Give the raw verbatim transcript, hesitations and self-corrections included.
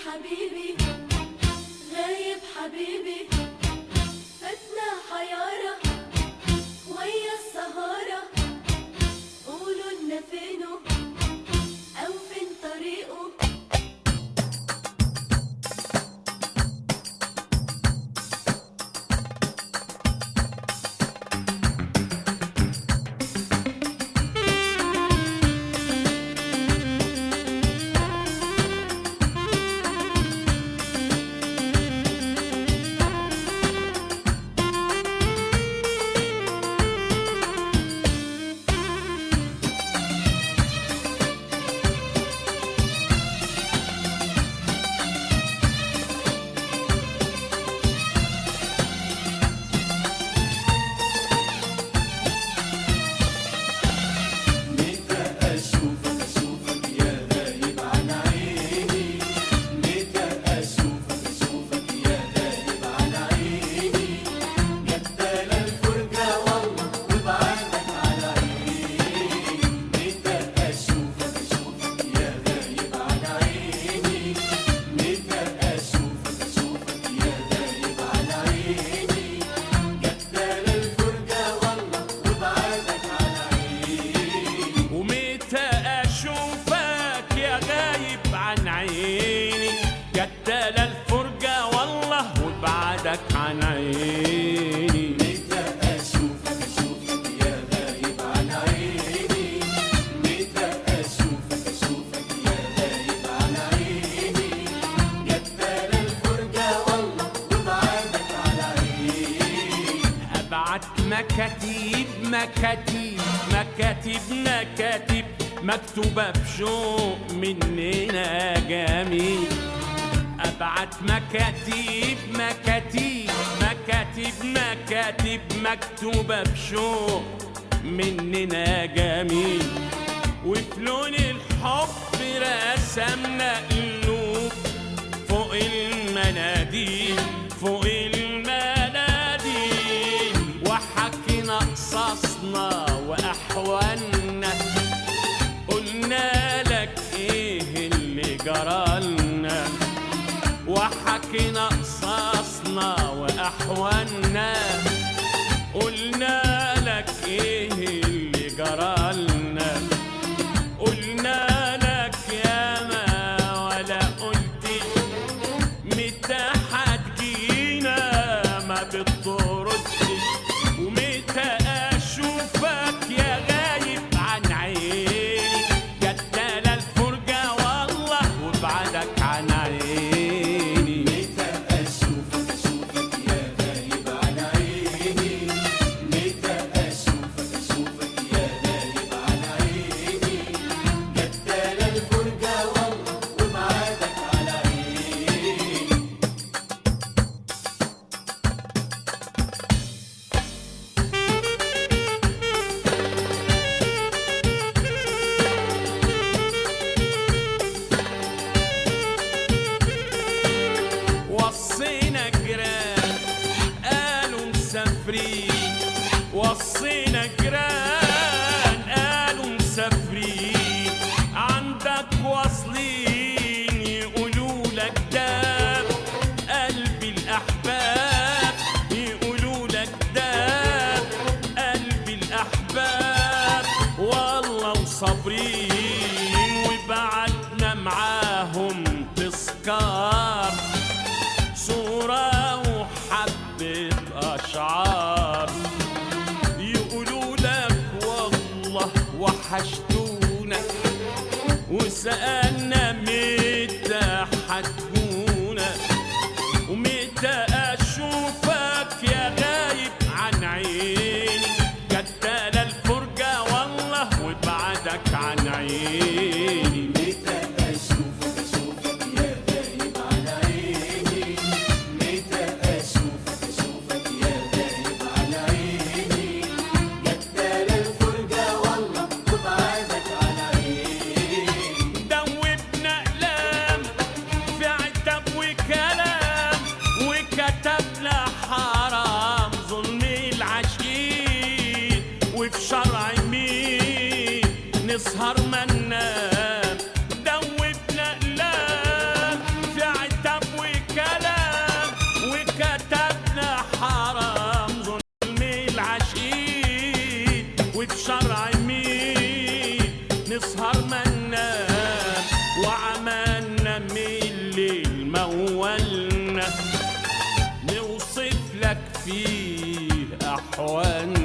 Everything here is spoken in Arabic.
حبيبي غايب حبيبي فاتنا حيارة ويا السهارة قولوا لنا فينه أو فين طريقه. عن عيني متى أشوفك أشوفك يا غايب عن عيني متى أشوفك أشوفك يا غايب عن عيني جدال الفرجة والله وبعدك على عيني. أبعت مكاتيب مكاتيب مكاتيب مكاتيب مكتوبة بشوق مننا جميل. أبعت مكاتيب مكاتيب مكاتيب مكاتيب مكتوبة بشوق مننا جميل. وفي لون الحب رسمنا قلوب فوق المناديل فوق المناديل وحكينا قصصنا وأحوالنا قلنا لك إيه اللي جرالنا وحكينا قصصنا وأحوالنا قلنا لك إيه اللي جرالنا قلنا لك ياما ولا قلت متى هتجينا ما بتردش ومتى أشوفك يا غايب عن عيني جدال الفرجة والله وبعدك عن عيني. وصينا جيران قالوا مسافرين وصينا جيران قالوا مسافرين عندك واصلين يقولوا لك داب قلبي الأحباب يقولوا لك داب قلبي الأحباب والله وصابرين وبعتنا معاهم تذكار صورة وحبة أشعار يقولوا لك والله وحشتونا وسألنا متى حتكونا ومتى أشوفك يا غايب عن عيني جدال الفرجة والله وبعدك عن عيني. متى أشوفك أشوفك يا غايب عن عيني متى أشوفك أشوفك يا غايب عن عيني جدال الفرجة والله وبعدك عن عيني. دوب فيه أحوالنا